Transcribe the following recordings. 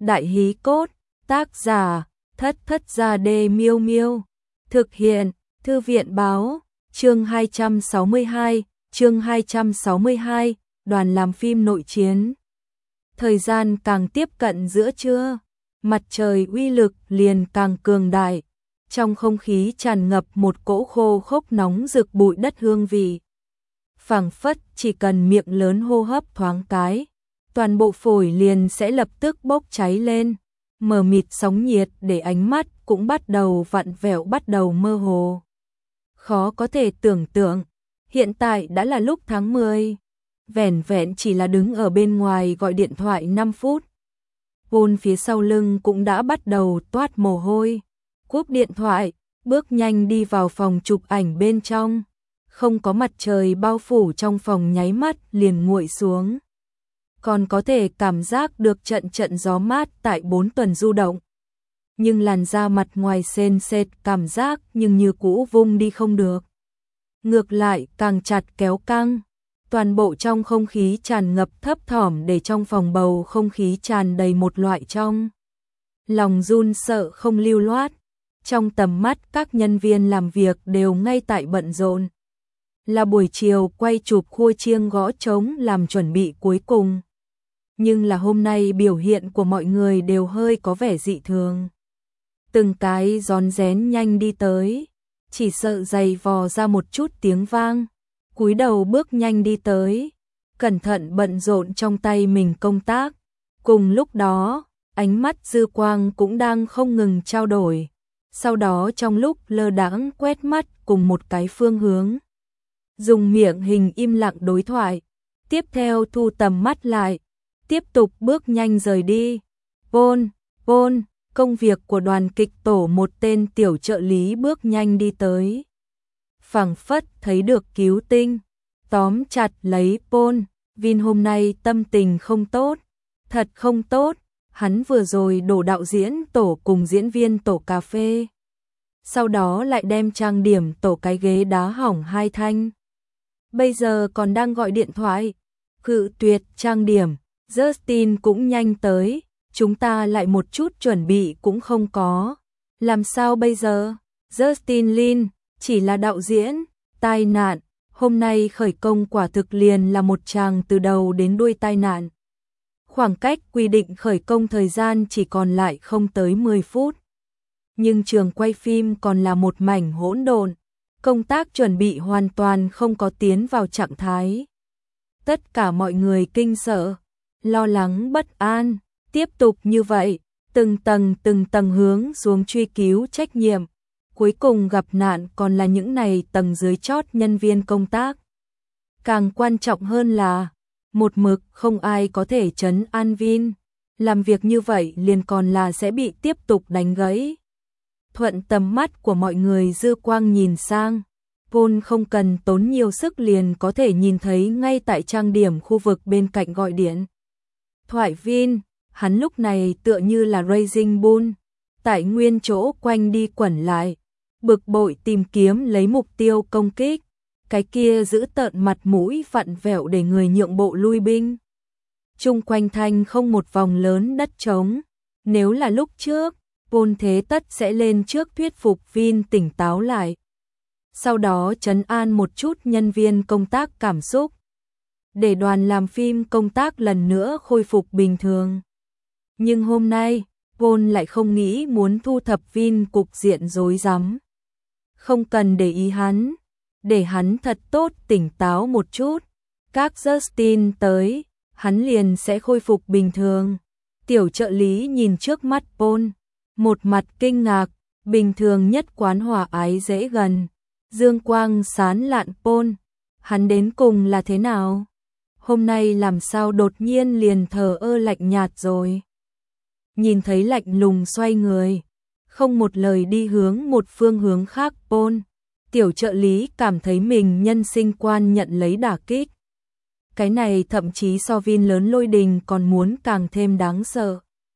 Đại hí cốt, tác giả, Thất Thất Gia Đê Miêu Miêu. Thực hiện, Thư viện báo, chương 262, đoàn làm phim nội chiến. Thời gian càng tiếp cận giữa trưa, mặt trời uy lực liền càng cường đại, trong không khí tràn ngập một cỗ khô khốc nóng rực bụi đất hương vị. Phảng phất chỉ cần miệng lớn hô hấp thoáng cái, toàn bộ phổi liền sẽ lập tức bốc cháy lên, mờ mịt sóng nhiệt để ánh mắt cũng bắt đầu vặn vẹo, bắt đầu mơ hồ. Khó có thể tưởng tượng, hiện tại đã là lúc tháng 10, vẻn vẹn chỉ là đứng ở bên ngoài gọi điện thoại 5 phút. Paul phía sau lưng cũng đã bắt đầu toát mồ hôi, cúp điện thoại, bước nhanh đi vào phòng chụp ảnh bên trong. Không có mặt trời bao phủ trong phòng nháy mắt liền nguội xuống. Còn có thể cảm giác được trận trận gió mát tại 4 tuần du động. Nhưng làn da mặt ngoài sền sệt cảm giác nhưng như cũ vung đi không được. Ngược lại càng chặt kéo căng. Toàn bộ trong không khí tràn ngập thấp thỏm, để trong phòng bầu không khí tràn đầy một loại trong lòng run sợ không lưu loát. Trong tầm mắt các nhân viên làm việc đều ngay tại bận rộn. Là buổi chiều quay chụp khua chiêng gõ trống làm chuẩn bị cuối cùng. Nhưng là hôm nay biểu hiện của mọi người đều hơi có vẻ dị thường. Từng cái rón rén nhanh đi tới, chỉ sợ giày vò ra một chút tiếng vang. Cúi đầu bước nhanh đi tới, cẩn thận bận rộn trong tay mình công tác. Cùng lúc đó, ánh mắt dư quang cũng đang không ngừng trao đổi. Sau đó trong lúc lơ đãng quét mắt cùng một cái phương hướng. Dùng miệng hình im lặng đối thoại, tiếp theo thu tầm mắt lại, tiếp tục bước nhanh rời đi. Paul, công việc của đoàn kịch tổ, một tên tiểu trợ lý bước nhanh đi tới. Phảng phất thấy được cứu tinh, tóm chặt lấy Paul. Vin hôm nay tâm tình không tốt, thật không tốt, hắn vừa rồi đổ đạo diễn tổ cùng diễn viên tổ cà phê. Sau đó lại đem trang điểm tổ cái ghế đá hỏng 2 thanh. Bây giờ còn đang gọi điện thoại, cự tuyệt trang điểm. Justin cũng nhanh tới, chúng ta lại một chút chuẩn bị cũng không có. Làm sao bây giờ? Justin Lin, chỉ là đạo diễn, tai nạn, hôm nay khởi công quả thực liền là một tràng từ đầu đến đuôi tai nạn. Khoảng cách quy định khởi công thời gian chỉ còn lại không tới 10 phút. Nhưng trường quay phim còn là một mảnh hỗn độn, công tác chuẩn bị hoàn toàn không có tiến vào trạng thái. Tất cả mọi người kinh sợ, lo lắng bất an, tiếp tục như vậy, từng tầng hướng xuống truy cứu trách nhiệm. Cuối cùng gặp nạn còn là những này tầng dưới chót nhân viên công tác. Càng quan trọng hơn là, một mực không ai có thể trấn an Vin. Làm việc như vậy liền còn là sẽ bị tiếp tục đánh gãy. Thuận tầm mắt của mọi người dư quang nhìn sang, Paul không cần tốn nhiều sức liền có thể nhìn thấy ngay tại trang điểm khu vực bên cạnh gọi điện thoại Vin. Hắn lúc này tựa như là Raging Bull, tại nguyên chỗ quanh đi quẩn lại, bực bội tìm kiếm lấy mục tiêu công kích. Cái kia giữ tợn mặt mũi vặn vẹo để người nhượng bộ lui binh. Chung quanh thanh không một vòng lớn đất trống. Nếu là lúc trước, Paul thế tất sẽ lên trước thuyết phục Vin tỉnh táo lại. Sau đó trấn an một chút nhân viên công tác cảm xúc, để đoàn làm phim công tác lần nữa khôi phục bình thường. Nhưng hôm nay, Paul lại không nghĩ muốn thu thập Vin cục diện rối rắm. Không cần để ý hắn, để hắn thật tốt tỉnh táo một chút. Các Justin tới, hắn liền sẽ khôi phục bình thường. Tiểu trợ lý nhìn trước mắt Paul, một mặt kinh ngạc, bình thường nhất quán hòa ái dễ gần. Dương quang sáng lạn Paul, hắn đến cùng là thế nào? Hôm nay làm sao đột nhiên liền thờ ơ lạnh nhạt rồi? Nhìn thấy lạnh lùng xoay người, không một lời đi hướng một phương hướng khác Paul. Tiểu trợ lý cảm thấy mình nhân sinh quan nhận lấy đả kích. Cái này thậm chí so Vin lớn lôi đình còn muốn càng thêm đáng sợ.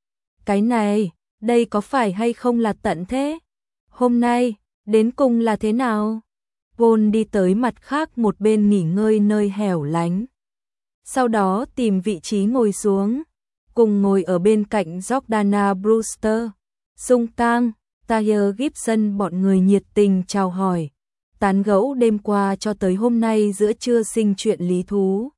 Cái này, đây có phải hay không là tận thế? Hôm nay, đến cùng là thế nào? Paul đi tới mặt khác một bên nghỉ ngơi nơi hẻo lánh. Sau đó tìm vị trí ngồi xuống. cùng ngồi ở bên cạnh Jordana Brewster, Sung Kang, Tahir Gibson bọn người nhiệt tình chào hỏi, tán gẫu đêm qua cho tới hôm nay giữa trưa sinh chuyện lý thú.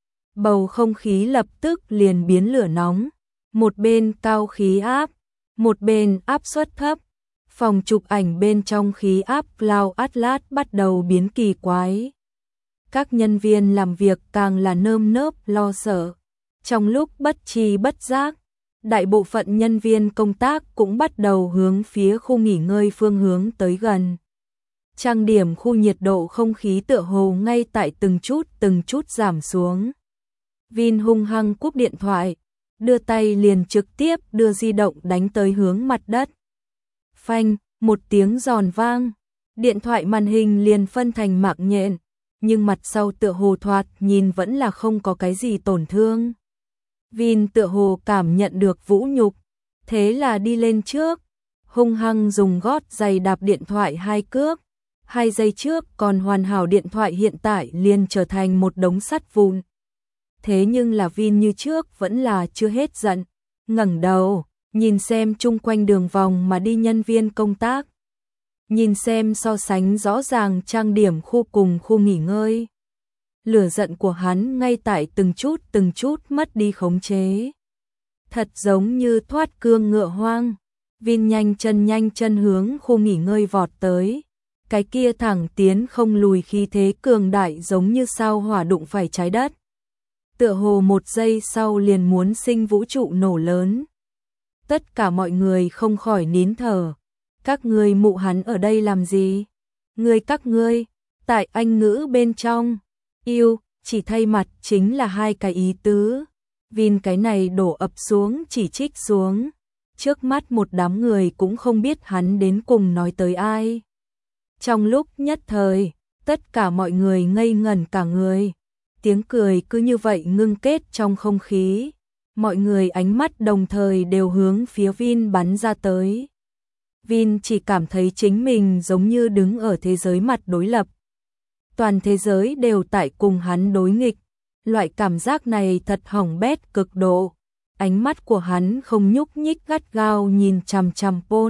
Bầu không khí lập tức liền biến lửa nóng, một bên cao khí áp, một bên áp suất thấp. Phòng chụp ảnh bên trong khí áp Cloud Atlas bắt đầu biến kỳ quái. Các nhân viên làm việc càng là nơm nớp lo sợ. Trong lúc bất tri bất giác, đại bộ phận nhân viên công tác cũng bắt đầu hướng phía khu nghỉ ngơi phương hướng tới gần. Trang điểm khu nhiệt độ không khí tựa hồ ngay tại từng chút giảm xuống. Vin hung hăng cúp điện thoại, đưa tay liền trực tiếp đưa di động đánh tới hướng mặt đất. Phanh, một tiếng giòn vang, điện thoại màn hình liền phân thành mảng nhện, nhưng mặt sau tựa hồ thoạt nhìn vẫn là không có cái gì tổn thương. Vin tựa hồ cảm nhận được vũ nhục, thế là đi lên trước, hung hăng dùng gót giày đạp điện thoại 2 cước. 2 giây trước còn hoàn hảo điện thoại hiện tại liền trở thành một đống sắt vụn. Thế nhưng là Vin như trước vẫn là chưa hết giận, ngẩng đầu, nhìn xem chung quanh đường vòng mà đi nhân viên công tác. Nhìn xem so sánh rõ ràng trang điểm khu cùng khu nghỉ ngơi. Lửa giận của hắn ngay tại từng chút mất đi khống chế. Thật giống như thoát cương ngựa hoang. Vin nhanh chân hướng khu nghỉ ngơi vọt tới. Cái kia thẳng tiến không lùi khí thế cường đại giống như sao hỏa đụng phải trái đất. Tựa hồ một giây sau liền muốn sinh vũ trụ nổ lớn. Tất cả mọi người không khỏi nín thở. Các ngươi mụ hắn ở đây làm gì? Các ngươi, tại Anh ngữ bên trong, yêu, chỉ thay mặt chính là 2 cái ý tứ. Vin cái này đổ ập xuống chỉ trích xuống. Trước mắt một đám người cũng không biết hắn đến cùng nói tới ai. Trong lúc nhất thời, tất cả mọi người ngây ngẩn cả người. Tiếng cười cứ như vậy ngưng kết trong không khí. Mọi người ánh mắt đồng thời đều hướng phía Vin bắn ra tới. Vin chỉ cảm thấy chính mình giống như đứng ở thế giới mặt đối lập. Toàn thế giới đều tại cùng hắn đối nghịch. Loại cảm giác này thật hỏng bét cực độ. Ánh mắt của hắn không nhúc nhích gắt gao nhìn chằm chằm Paul.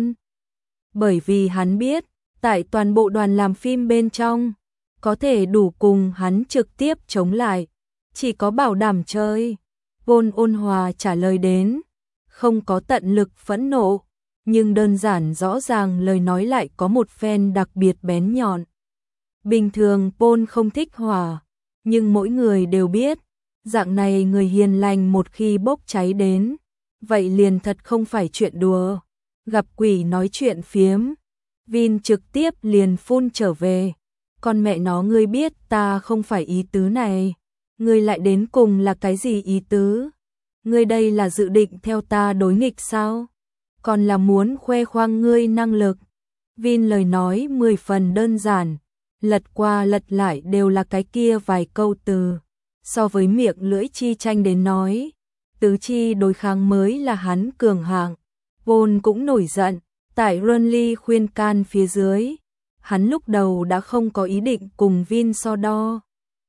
Bởi vì hắn biết, tại toàn bộ đoàn làm phim bên trong, có thể đủ cùng hắn trực tiếp chống lại. Chỉ có bảo đảm chơi. Paul ôn hòa trả lời đến. Không có tận lực phẫn nộ. Nhưng đơn giản rõ ràng lời nói lại có một phen đặc biệt bén nhọn. Bình thường Paul không thích hỏa, nhưng mỗi người đều biết, dạng này người hiền lành một khi bốc cháy đến, vậy liền thật không phải chuyện đùa. Gặp quỷ nói chuyện phiếm, Vin trực tiếp liền phun trở về. Con mẹ nó ngươi biết ta không phải ý tứ này, ngươi lại đến cùng là cái gì ý tứ? Ngươi đây là dự định theo ta đối nghịch sao? Còn là muốn khoe khoang ngươi năng lực. Vin lời nói 10 phần đơn giản, lật qua lật lại đều là cái kia vài câu từ. So với miệng lưỡi chi tranh đến nói, tứ chi đối kháng mới là hắn cường hạng. Paul cũng nổi giận, tại Ronly khuyên can phía dưới. Hắn lúc đầu đã không có ý định cùng Vin so đo.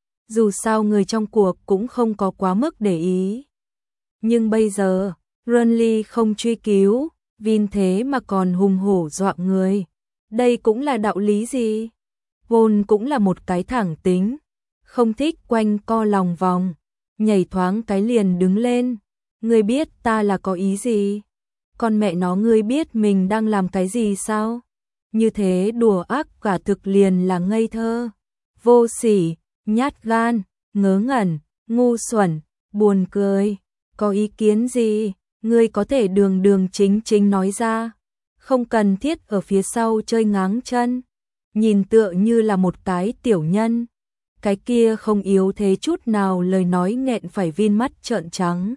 Dù sao người trong cuộc cũng không có quá mức để ý. Nhưng bây giờ, Ronly không truy cứu. Vin thế mà còn hùng hổ dọa người. Đây cũng là đạo lý gì? Paul cũng là một cái thẳng tính. Không thích quanh co lòng vòng. Nhảy thoáng cái liền đứng lên. Ngươi biết ta là có ý gì? Con mẹ nó ngươi biết mình đang làm cái gì sao? Như thế đùa ác cả thực liền là ngây thơ. Vô sỉ, nhát gan, ngớ ngẩn, ngu xuẩn, buồn cười. Có ý kiến gì? Ngươi có thể đường chính nói ra, không cần thiết ở phía sau chơi ngáng chân, nhìn tựa như là một cái tiểu nhân. Cái kia không yếu thế chút nào lời nói nghẹn phải Vin mắt trợn trắng.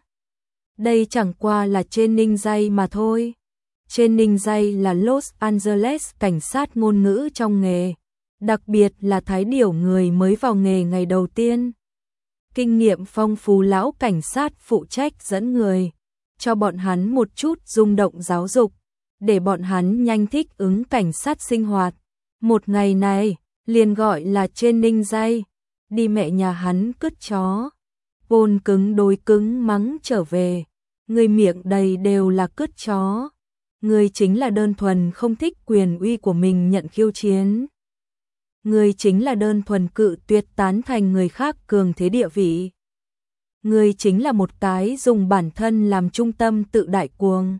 Đây chẳng qua là trên ninh dây mà thôi. Trên ninh dây là Los Angeles cảnh sát ngôn ngữ trong nghề, đặc biệt là thái điểu người mới vào nghề ngày đầu tiên. Kinh nghiệm phong phú lão cảnh sát phụ trách dẫn người. Cho bọn hắn một chút rung động giáo dục, để bọn hắn nhanh thích ứng cảnh sát sinh hoạt. Một ngày này, liền gọi là trên ninh dây, đi mẹ nhà hắn cứt chó. Paul cứng đối cứng mắng trở về, Ngươi miệng đầy đều là cứt chó. Ngươi chính là đơn thuần không thích quyền uy của mình nhận khiêu chiến. Ngươi chính là đơn thuần cự tuyệt tán thành người khác cường thế địa vị. Ngươi chính là một cái dùng bản thân làm trung tâm tự đại cuồng.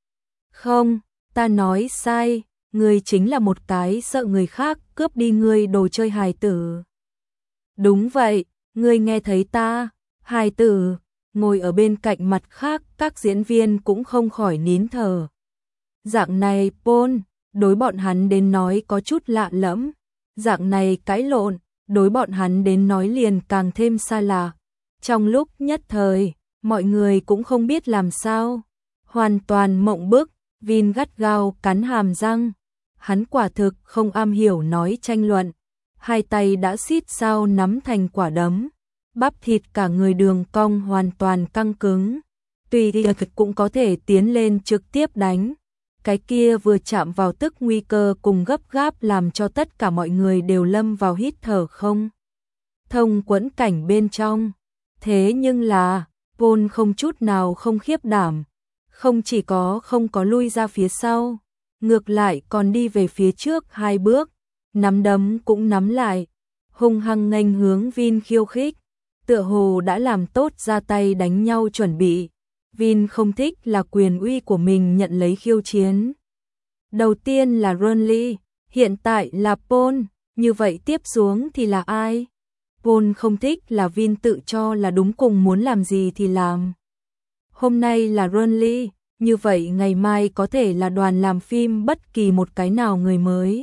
Không, ta nói sai, ngươi chính là một cái sợ người khác cướp đi ngươi đồ chơi hài tử. Đúng vậy, ngươi nghe thấy ta, hài tử. Ngồi ở bên cạnh mặt khác, các diễn viên cũng không khỏi nín thở. Dạng này Paul, đối bọn hắn đến nói có chút lạ lẫm. Dạng này cãi lộn, đối bọn hắn đến nói liền càng thêm xa lạ. Trong lúc nhất thời, mọi người cũng không biết làm sao. Hoàn toàn mộng bức, Vin gắt gao cắn hàm răng. Hắn quả thực không am hiểu nói tranh luận. Hai tay đã xít sao nắm thành quả đấm. Bắp thịt cả người đường cong hoàn toàn căng cứng. Tùy thì cũng có thể tiến lên trực tiếp đánh. Cái kia vừa chạm vào tức nguy cơ cùng gấp gáp làm cho tất cả mọi người đều lâm vào hít thở không thông quẫn cảnh bên trong. Thế nhưng là, Paul không chút nào không khiếp đảm. Không chỉ không có lui ra phía sau, ngược lại còn đi về phía trước 2 bước. Nắm đấm cũng nắm lại, hung hăng nghênh hướng Vin khiêu khích. Tựa hồ đã làm tốt ra tay đánh nhau chuẩn bị. Vin không thích là quyền uy của mình nhận lấy khiêu chiến. Đầu tiên là Renly, hiện tại là Paul, như vậy tiếp xuống thì là ai? Paul không thích là Vin tự cho là đúng cùng muốn làm gì thì làm. Hôm nay là Renly, như vậy ngày mai có thể là đoàn làm phim bất kỳ một cái nào người mới.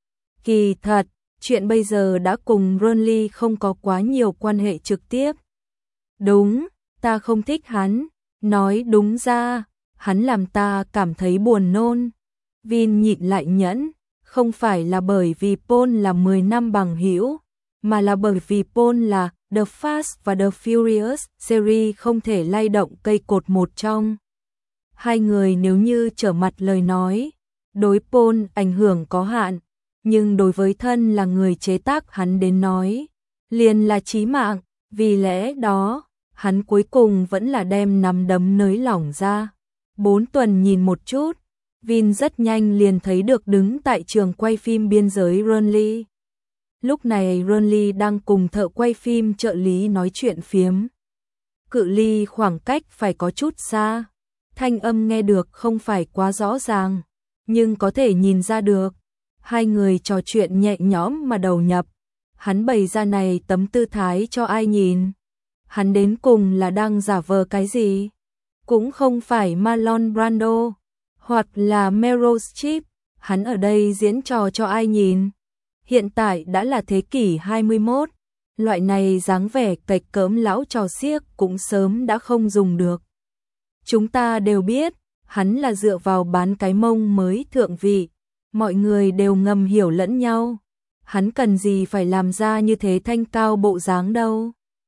Kỳ thật, chuyện bây giờ đã cùng Renly không có quá nhiều quan hệ trực tiếp. Đúng, ta không thích hắn. Nói đúng ra, hắn làm ta cảm thấy buồn nôn. Vin nhịn lại nhẫn, không phải là bởi vì Paul là 10 năm bằng hữu, mà là bởi vì Paul là The Fast và The Furious series không thể lay động cây cột một trong. Hai người nếu như trở mặt lời nói, đối Paul ảnh hưởng có hạn, nhưng đối với thân là người chế tác hắn đến nói, liền là chí mạng, vì lẽ đó hắn cuối cùng vẫn là đem nắm đấm nới lỏng ra. 4 tuần nhìn một chút, Vin rất nhanh liền thấy được đứng tại trường quay phim biên giới Renly. Lúc này Renly đang cùng thợ quay phim trợ lý nói chuyện phiếm. Cự ly khoảng cách phải có chút xa. Thanh âm nghe được không phải quá rõ ràng, nhưng có thể nhìn ra được. Hai người trò chuyện nhẹ nhõm mà đầu nhập. Hắn bày ra này tấm tư thái cho ai nhìn. Hắn đến cùng là đang giả vờ cái gì? Cũng không phải Marlon Brando, hoặc là Meryl Streep, hắn ở đây diễn trò cho ai nhìn? Hiện tại đã là thế kỷ 21, loại này dáng vẻ cạch cỡm lão trò xiếc cũng sớm đã không dùng được. Chúng ta đều biết, hắn là dựa vào bán cái mông mới thượng vị, mọi người đều ngầm hiểu lẫn nhau. Hắn cần gì phải làm ra như thế thanh cao bộ dáng đâu.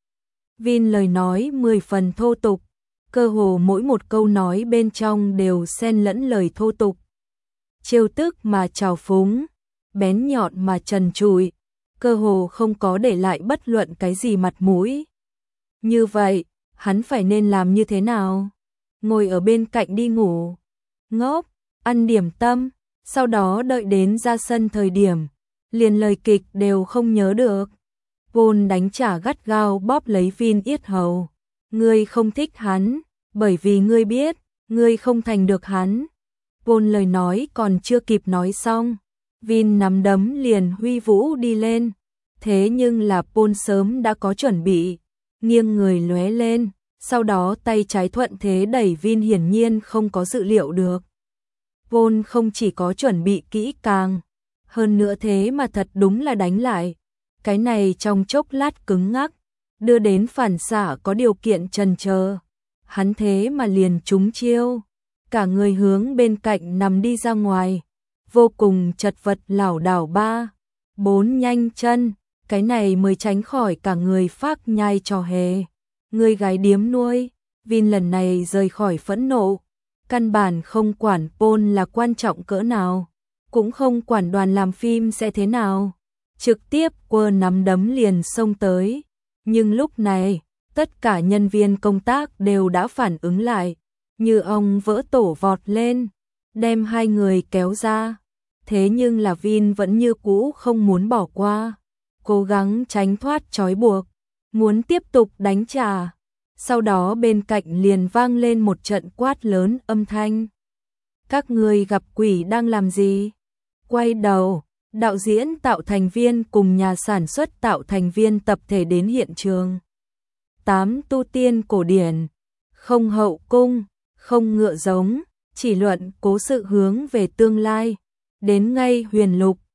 Vin lời nói 10 phần thô tục, cơ hồ mỗi một câu nói bên trong đều xen lẫn lời thô tục. Trêu tức mà trào phúng, bén nhọn mà trần trụi, cơ hồ không có để lại bất luận cái gì mặt mũi. Như vậy, hắn phải nên làm như thế nào? Ngồi ở bên cạnh đi ngủ, ngốc, ăn điểm tâm, sau đó đợi đến ra sân thời điểm, liền lời kịch đều không nhớ được. Paul đánh trả gắt gao bóp lấy Vin yết hầu. Ngươi không thích hắn, bởi vì ngươi biết, ngươi không thành được hắn. Paul lời nói còn chưa kịp nói xong, Vin nắm đấm liền huy vũ đi lên. Thế nhưng là Paul sớm đã có chuẩn bị, nghiêng người lóe lên, sau đó tay trái thuận thế đẩy Vin hiển nhiên không có dự liệu được. Paul không chỉ có chuẩn bị kỹ càng, hơn nữa thế mà thật đúng là đánh lại. Cái này trong chốc lát cứng ngắc, đưa đến phản xạ có điều kiện chần chờ. Hắn thế mà liền trúng chiêu, cả người hướng bên cạnh nằm đi ra ngoài, vô cùng chật vật lảo đảo 3-4 nhanh chân, cái này mới tránh khỏi cả người phác nhai trò hề. Người gái điếm nuôi, Vin lần này rời khỏi phẫn nộ, căn bản không quản Paul là quan trọng cỡ nào, cũng không quản đoàn làm phim sẽ thế nào. Trực tiếp quơ nắm đấm liền xông tới, nhưng lúc này, tất cả nhân viên công tác đều đã phản ứng lại, Như ông vỡ tổ vọt lên, đem hai người kéo ra. Thế nhưng là Vin vẫn như cũ không muốn bỏ qua, cố gắng tránh thoát trói buộc, muốn tiếp tục đánh trả. Sau đó bên cạnh liền vang lên một trận quát lớn âm thanh. Các người gặp quỷ đang làm gì? Quay đầu, đạo diễn tạo thành viên cùng nhà sản xuất tạo thành viên tập thể đến hiện trường. 8 tu tiên cổ điển, không hậu cung, không ngựa giống, chỉ luận cố sự hướng về tương lai. Đến ngay Huyền Lục,